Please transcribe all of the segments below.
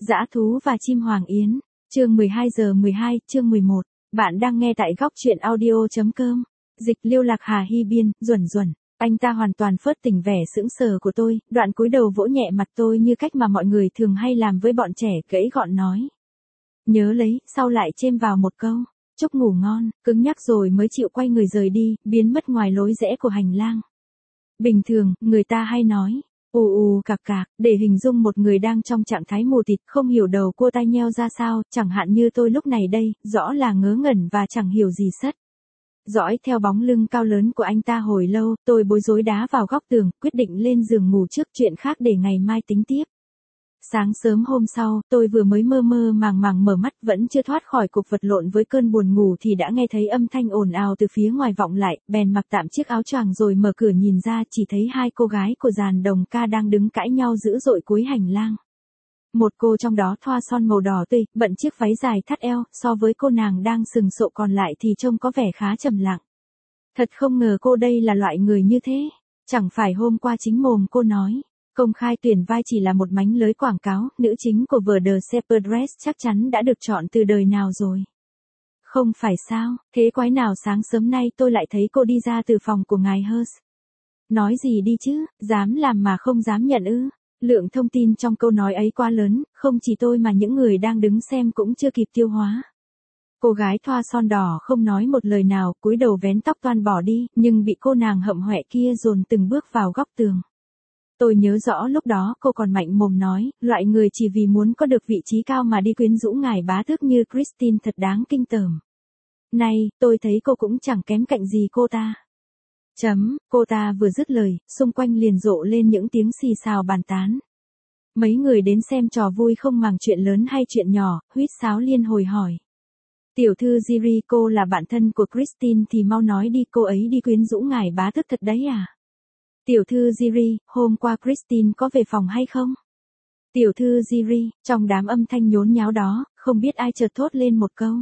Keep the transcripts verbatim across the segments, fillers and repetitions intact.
Dã thú và chim hoàng yến, chương mười hai giờ mười hai, chương mười một. Bạn đang nghe tại góc truyện audio chấm com. Dịch Liêu Lạc Hà Hy Biên, Duẩn Duẩn. Anh ta hoàn toàn phớt tỉnh vẻ sững sờ của tôi, đoạn cúi đầu vỗ nhẹ mặt tôi như cách mà mọi người thường hay làm với bọn trẻ, gãy gọn nói. Nhớ lấy, sau lại chêm vào một câu. Chúc ngủ ngon, cứng nhắc rồi mới chịu quay người rời đi, biến mất ngoài lối rẽ của hành lang. Bình thường, người ta hay nói. Ù ù cạc cạc, để hình dung một người đang trong trạng thái mù tịt, không hiểu đầu cua tai nheo ra sao, chẳng hạn như tôi lúc này đây, rõ là ngớ ngẩn và chẳng hiểu gì sất. Dõi theo bóng lưng cao lớn của anh ta hồi lâu, tôi bối rối đá vào góc tường, quyết định lên giường ngủ trước, chuyện khác để ngày mai tính tiếp. Sáng sớm hôm sau, tôi vừa mới mơ mơ màng màng mở mắt, vẫn chưa thoát khỏi cuộc vật lộn với cơn buồn ngủ thì đã nghe thấy âm thanh ồn ào từ phía ngoài vọng lại, bèn mặc tạm chiếc áo choàng rồi mở cửa nhìn ra, chỉ thấy hai cô gái của dàn đồng ca đang đứng cãi nhau dữ dội cuối hành lang. Một cô trong đó thoa son màu đỏ tươi, bận chiếc váy dài thắt eo, so với cô nàng đang sừng sộ còn lại thì trông có vẻ khá trầm lặng. Thật không ngờ cô đây là loại người như thế, chẳng phải hôm qua chính mồm cô nói. Công khai tuyển vai chỉ là một mánh lưới quảng cáo, nữ chính của vở The Shepherdess chắc chắn đã được chọn từ đời nào rồi. Không phải sao, thế quái nào sáng sớm nay tôi lại thấy cô đi ra từ phòng của ngài Hurst. Nói gì đi chứ, dám làm mà không dám nhận ư. Lượng thông tin trong câu nói ấy quá lớn, không chỉ tôi mà những người đang đứng xem cũng chưa kịp tiêu hóa. Cô gái thoa son đỏ không nói một lời nào, cúi đầu vén tóc toan bỏ đi, nhưng bị cô nàng hậm họe kia dồn từng bước vào góc tường. Tôi nhớ rõ lúc đó cô còn mạnh mồm nói, loại người chỉ vì muốn có được vị trí cao mà đi quyến rũ ngài bá tước như Christine thật đáng kinh tởm. Này, tôi thấy cô cũng chẳng kém cạnh gì cô ta. Chấm, cô ta vừa dứt lời, xung quanh liền rộ lên những tiếng xì xào bàn tán. Mấy người đến xem trò vui không màng chuyện lớn hay chuyện nhỏ, huýt sáo liên hồi hỏi. Tiểu thư Giri, cô là bạn thân của Christine thì mau nói đi, cô ấy đi quyến rũ ngài bá tước thật đấy à? Tiểu thư Giri, hôm qua Christine có về phòng hay không? Tiểu thư Giri, trong đám âm thanh nhốn nháo đó, không biết ai chợt thốt lên một câu.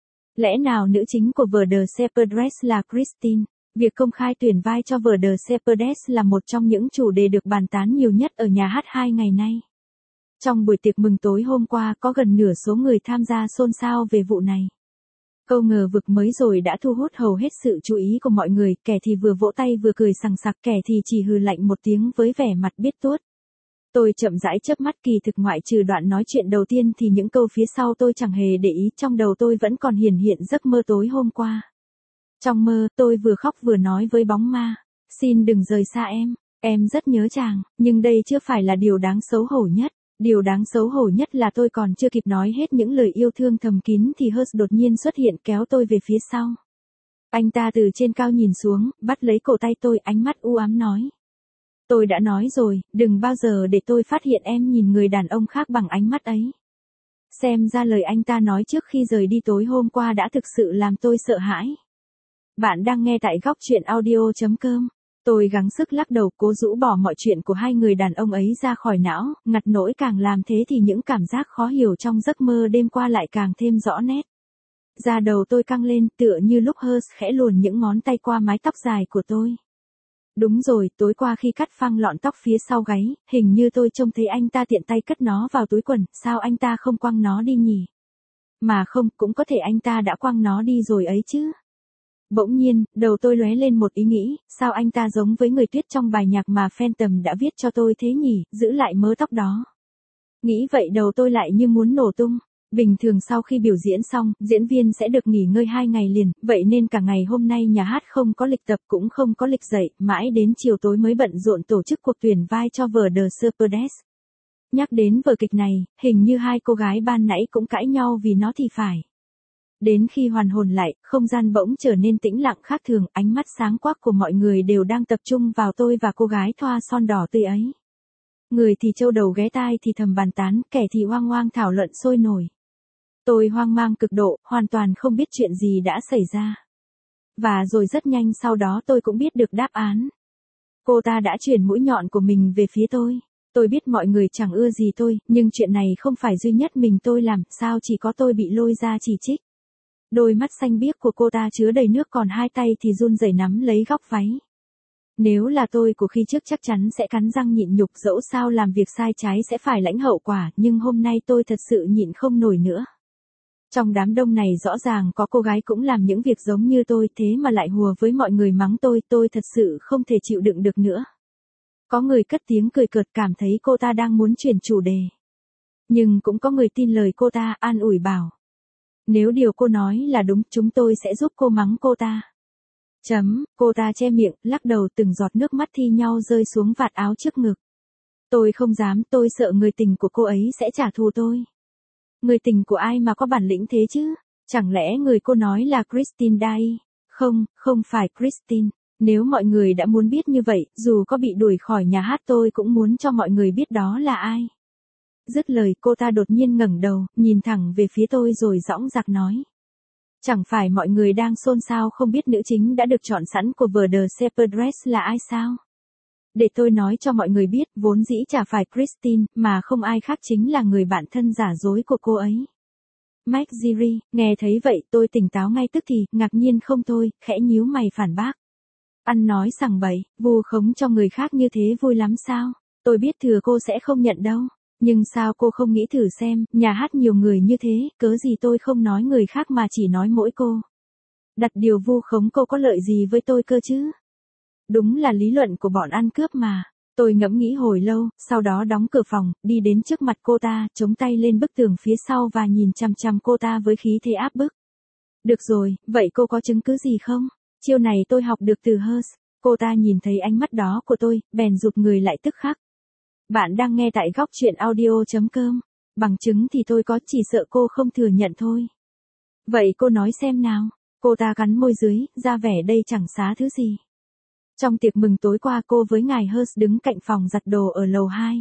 Lẽ nào nữ chính của vở The Shepherdess là Christine? Việc công khai tuyển vai cho vở The Shepherdess là một trong những chủ đề được bàn tán nhiều nhất ở nhà hát hai ngày nay. Trong buổi tiệc mừng tối hôm qua có gần nửa số người tham gia xôn xao về vụ này. Câu ngờ vực mới rồi đã thu hút hầu hết sự chú ý của mọi người, kẻ thì vừa vỗ tay vừa cười sằng sặc, kẻ thì chỉ hừ lạnh một tiếng với vẻ mặt biết tuốt. Tôi chậm rãi chớp mắt, kỳ thực ngoại trừ đoạn nói chuyện đầu tiên thì những câu phía sau tôi chẳng hề để ý, trong đầu tôi vẫn còn hiển hiện giấc mơ tối hôm qua. Trong mơ, tôi vừa khóc vừa nói với bóng ma, xin đừng rời xa em, em rất nhớ chàng, nhưng đây chưa phải là điều đáng xấu hổ nhất. Điều đáng xấu hổ nhất là tôi còn chưa kịp nói hết những lời yêu thương thầm kín thì Hurst đột nhiên xuất hiện kéo tôi về phía sau. Anh ta từ trên cao nhìn xuống, bắt lấy cổ tay tôi, ánh mắt u ám nói. Tôi đã nói rồi, đừng bao giờ để tôi phát hiện em nhìn người đàn ông khác bằng ánh mắt ấy. Xem ra lời anh ta nói trước khi rời đi tối hôm qua đã thực sự làm tôi sợ hãi. Bạn đang nghe tại góc truyện audio chấm com. Tôi gắng sức lắc đầu cố rũ bỏ mọi chuyện của hai người đàn ông ấy ra khỏi não, ngặt nỗi càng làm thế thì những cảm giác khó hiểu trong giấc mơ đêm qua lại càng thêm rõ nét. Da đầu tôi căng lên tựa như lúc Hurst khẽ luồn những ngón tay qua mái tóc dài của tôi. Đúng rồi, tối qua khi cắt phăng lọn tóc phía sau gáy, hình như tôi trông thấy anh ta tiện tay cất nó vào túi quần, sao anh ta không quăng nó đi nhỉ? Mà không, cũng có thể anh ta đã quăng nó đi rồi ấy chứ. Bỗng nhiên, đầu tôi lóe lên một ý nghĩ, sao anh ta giống với người tuyết trong bài nhạc mà Phantom đã viết cho tôi thế nhỉ, giữ lại mớ tóc đó. Nghĩ vậy đầu tôi lại như muốn nổ tung. Bình thường sau khi biểu diễn xong, diễn viên sẽ được nghỉ ngơi hai ngày liền, vậy nên cả ngày hôm nay nhà hát không có lịch tập cũng không có lịch dạy, mãi đến chiều tối mới bận rộn tổ chức cuộc tuyển vai cho vở The Shepherdess. Nhắc đến vở kịch này, hình như hai cô gái ban nãy cũng cãi nhau vì nó thì phải. Đến khi hoàn hồn lại, không gian bỗng trở nên tĩnh lặng khác thường, ánh mắt sáng quắc của mọi người đều đang tập trung vào tôi và cô gái thoa son đỏ tươi ấy. Người thì châu đầu ghé tai thì thầm bàn tán, kẻ thì hoang hoang thảo luận sôi nổi. Tôi hoang mang cực độ, hoàn toàn không biết chuyện gì đã xảy ra. Và rồi rất nhanh sau đó tôi cũng biết được đáp án. Cô ta đã chuyển mũi nhọn của mình về phía tôi. Tôi biết mọi người chẳng ưa gì tôi, nhưng chuyện này không phải duy nhất mình tôi làm, sao chỉ có tôi bị lôi ra chỉ trích. Đôi mắt xanh biếc của cô ta chứa đầy nước còn hai tay thì run rẩy nắm lấy góc váy. Nếu là tôi của khi trước chắc chắn sẽ cắn răng nhịn nhục, dẫu sao làm việc sai trái sẽ phải lãnh hậu quả, nhưng hôm nay tôi thật sự nhịn không nổi nữa. Trong đám đông này rõ ràng có cô gái cũng làm những việc giống như tôi, thế mà lại hùa với mọi người mắng tôi, tôi thật sự không thể chịu đựng được nữa. Có người cất tiếng cười cợt cảm thấy cô ta đang muốn chuyển chủ đề. Nhưng cũng có người tin lời cô ta, an ủi bảo. Nếu điều cô nói là đúng, chúng tôi sẽ giúp cô mắng cô ta. Chấm, cô ta che miệng, lắc đầu, từng giọt nước mắt thi nhau rơi xuống vạt áo trước ngực. Tôi không dám, tôi sợ người tình của cô ấy sẽ trả thù tôi. Người tình của ai mà có bản lĩnh thế chứ? Chẳng lẽ người cô nói là Christine Dai? Không, không phải Christine. Nếu mọi người đã muốn biết như vậy, dù có bị đuổi khỏi nhà hát tôi cũng muốn cho mọi người biết đó là ai. Dứt lời cô ta đột nhiên ngẩng đầu, nhìn thẳng về phía tôi rồi dõng dạc nói. Chẳng phải mọi người đang xôn xao không biết nữ chính đã được chọn sẵn của vở The Shepherdess là ai sao? Để tôi nói cho mọi người biết, vốn dĩ chả phải Christine, mà không ai khác chính là người bạn thân giả dối của cô ấy. Mike Giri, nghe thấy vậy tôi tỉnh táo ngay tức thì, ngạc nhiên không thôi, khẽ nhíu mày phản bác. Ăn nói sằng bậy, vu khống cho người khác như thế vui lắm sao? Tôi biết thừa cô sẽ không nhận đâu. Nhưng sao cô không nghĩ thử xem, nhà hát nhiều người như thế, cớ gì tôi không nói người khác mà chỉ nói mỗi cô. Đặt điều vu khống cô có lợi gì với tôi cơ chứ? Đúng là lý luận của bọn ăn cướp mà. Tôi ngẫm nghĩ hồi lâu, sau đó đóng cửa phòng, đi đến trước mặt cô ta, chống tay lên bức tường phía sau và nhìn chằm chằm cô ta với khí thế áp bức. Được rồi, vậy cô có chứng cứ gì không? Chiêu này tôi học được từ Hearst. Cô ta nhìn thấy ánh mắt đó của tôi, bèn rụt người lại tức khắc. Bạn đang nghe tại góc truyện audio chấm com. Bằng chứng thì tôi có, chỉ sợ cô không thừa nhận thôi. Vậy cô nói xem nào. Cô ta cắn môi dưới, ra vẻ đây chẳng xá thứ gì. Trong tiệc mừng tối qua cô với ngài Hearst đứng cạnh phòng giặt đồ ở lầu hai.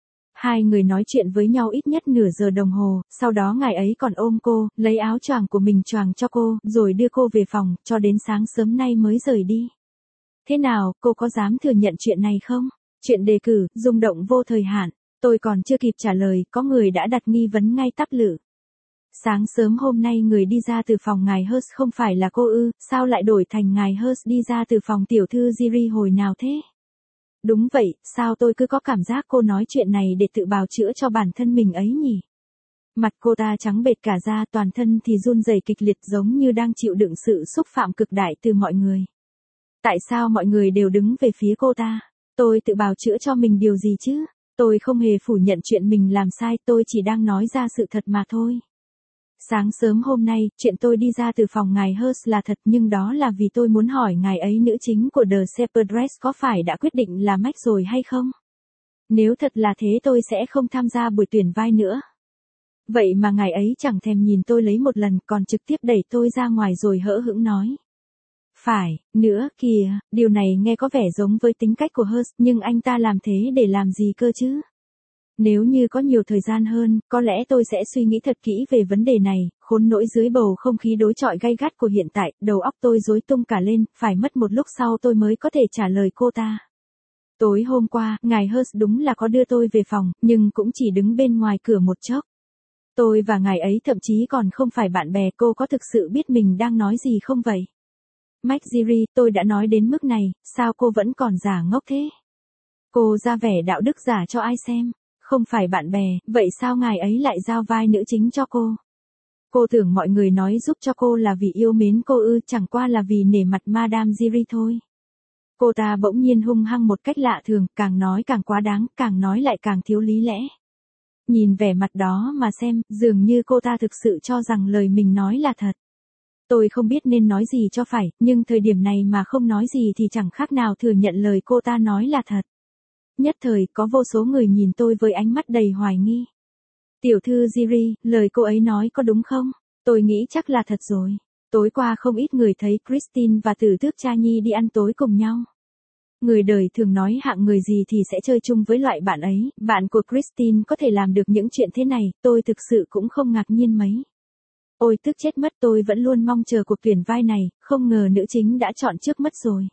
Hai người nói chuyện với nhau ít nhất nửa giờ đồng hồ, sau đó ngài ấy còn ôm cô, lấy áo choàng của mình choàng cho cô, rồi đưa cô về phòng, cho đến sáng sớm nay mới rời đi. Thế nào, cô có dám thừa nhận chuyện này không? Chuyện đề cử, rung động vô thời hạn. Tôi còn chưa kịp trả lời, có người đã đặt nghi vấn ngay tắp lự. Sáng sớm hôm nay người đi ra từ phòng ngài Hearst không phải là cô ư, sao lại đổi thành ngài Hearst đi ra từ phòng tiểu thư Giri hồi nào thế? Đúng vậy, sao tôi cứ có cảm giác cô nói chuyện này để tự bào chữa cho bản thân mình ấy nhỉ? Mặt cô ta trắng bệch cả da, toàn thân thì run rẩy kịch liệt giống như đang chịu đựng sự xúc phạm cực đại từ mọi người. Tại sao mọi người đều đứng về phía cô ta? Tôi tự bào chữa cho mình điều gì chứ? Tôi không hề phủ nhận chuyện mình làm sai, tôi chỉ đang nói ra sự thật mà thôi. Sáng sớm hôm nay, chuyện tôi đi ra từ phòng ngài Hearst là thật, nhưng đó là vì tôi muốn hỏi ngài ấy nữ chính của The Shepherdess có phải đã quyết định là Max rồi hay không? Nếu thật là thế tôi sẽ không tham gia buổi tuyển vai nữa. Vậy mà ngài ấy chẳng thèm nhìn tôi lấy một lần, còn trực tiếp đẩy tôi ra ngoài rồi hỡ hững nói. Phải, nữa, kìa, điều này nghe có vẻ giống với tính cách của Hearst, nhưng anh ta làm thế để làm gì cơ chứ? Nếu như có nhiều thời gian hơn, có lẽ tôi sẽ suy nghĩ thật kỹ về vấn đề này, khốn nỗi dưới bầu không khí đối chọi gay gắt của hiện tại, đầu óc tôi rối tung cả lên, phải mất một lúc sau tôi mới có thể trả lời cô ta. Tối hôm qua, ngài Hearst đúng là có đưa tôi về phòng, nhưng cũng chỉ đứng bên ngoài cửa một chốc. Tôi và ngài ấy thậm chí còn không phải bạn bè, cô có thực sự biết mình đang nói gì không vậy? Mike Giri, tôi đã nói đến mức này, sao cô vẫn còn giả ngốc thế? Cô ra vẻ đạo đức giả cho ai xem? Không phải bạn bè, vậy sao ngài ấy lại giao vai nữ chính cho cô? Cô tưởng mọi người nói giúp cho cô là vì yêu mến cô ư, chẳng qua là vì nể mặt Madame Giri thôi. Cô ta bỗng nhiên hung hăng một cách lạ thường, càng nói càng quá đáng, càng nói lại càng thiếu lý lẽ. Nhìn vẻ mặt đó mà xem, dường như cô ta thực sự cho rằng lời mình nói là thật. Tôi không biết nên nói gì cho phải, nhưng thời điểm này mà không nói gì thì chẳng khác nào thừa nhận lời cô ta nói là thật. Nhất thời, có vô số người nhìn tôi với ánh mắt đầy hoài nghi. Tiểu thư Giri, lời cô ấy nói có đúng không? Tôi nghĩ chắc là thật rồi. Tối qua không ít người thấy Christine và Tử Tước Cha Nhi đi ăn tối cùng nhau. Người đời thường nói hạng người gì thì sẽ chơi chung với loại bạn ấy, bạn của Christine có thể làm được những chuyện thế này, tôi thực sự cũng không ngạc nhiên mấy. Ôi tức chết mất, tôi vẫn luôn mong chờ cuộc tuyển vai này, không ngờ nữ chính đã chọn trước mất rồi.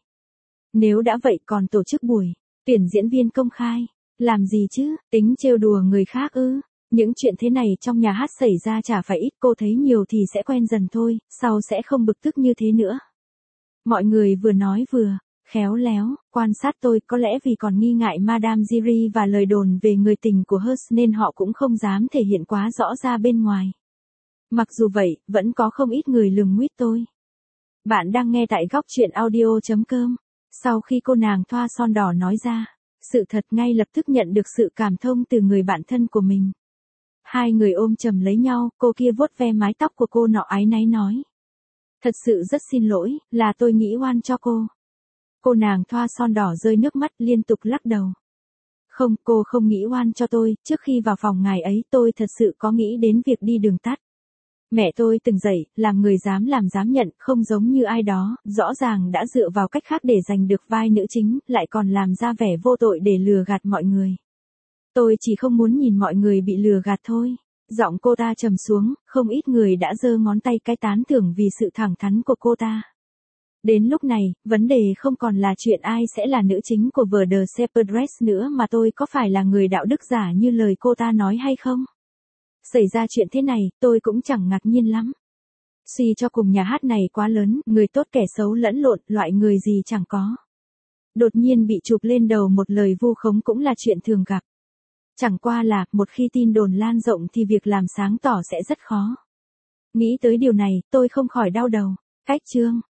Nếu đã vậy còn tổ chức buổi tuyển diễn viên công khai, làm gì chứ, tính trêu đùa người khác ư? Những chuyện thế này trong nhà hát xảy ra chả phải ít, cô thấy nhiều thì sẽ quen dần thôi, sau sẽ không bực tức như thế nữa. Mọi người vừa nói vừa Khéo léo, quan sát tôi, có lẽ vì còn nghi ngại Madame Giry và lời đồn về người tình của Hers nên họ cũng không dám thể hiện quá rõ ra bên ngoài. Mặc dù vậy, vẫn có không ít người lườm nguýt tôi. Bạn đang nghe tại góc truyện audio.com. Sau khi cô nàng thoa son đỏ nói ra, sự thật ngay lập tức nhận được sự cảm thông từ người bạn thân của mình. Hai người ôm chầm lấy nhau, cô kia vuốt ve mái tóc của cô nọ áy náy nói. Thật sự rất xin lỗi, là tôi nghĩ oan cho cô. Cô nàng thoa son đỏ rơi nước mắt liên tục lắc đầu. Không, cô không nghĩ oan cho tôi, trước khi vào phòng ngày ấy tôi thật sự có nghĩ đến việc đi đường tắt. Mẹ tôi từng dạy, làm người dám làm dám nhận, không giống như ai đó, rõ ràng đã dựa vào cách khác để giành được vai nữ chính, lại còn làm ra vẻ vô tội để lừa gạt mọi người. Tôi chỉ không muốn nhìn mọi người bị lừa gạt thôi. Giọng cô ta trầm xuống, không ít người đã giơ ngón tay cái tán thưởng vì sự thẳng thắn của cô ta. Đến lúc này, vấn đề không còn là chuyện ai sẽ là nữ chính của vở The Shepherdess nữa mà tôi có phải là người đạo đức giả như lời cô ta nói hay không? Xảy ra chuyện thế này, tôi cũng chẳng ngạc nhiên lắm. Suy cho cùng nhà hát này quá lớn, người tốt kẻ xấu lẫn lộn, loại người gì chẳng có. Đột nhiên bị chụp lên đầu một lời vu khống cũng là chuyện thường gặp. Chẳng qua là, một khi tin đồn lan rộng thì việc làm sáng tỏ sẽ rất khó. Nghĩ tới điều này, tôi không khỏi đau đầu. Cách chương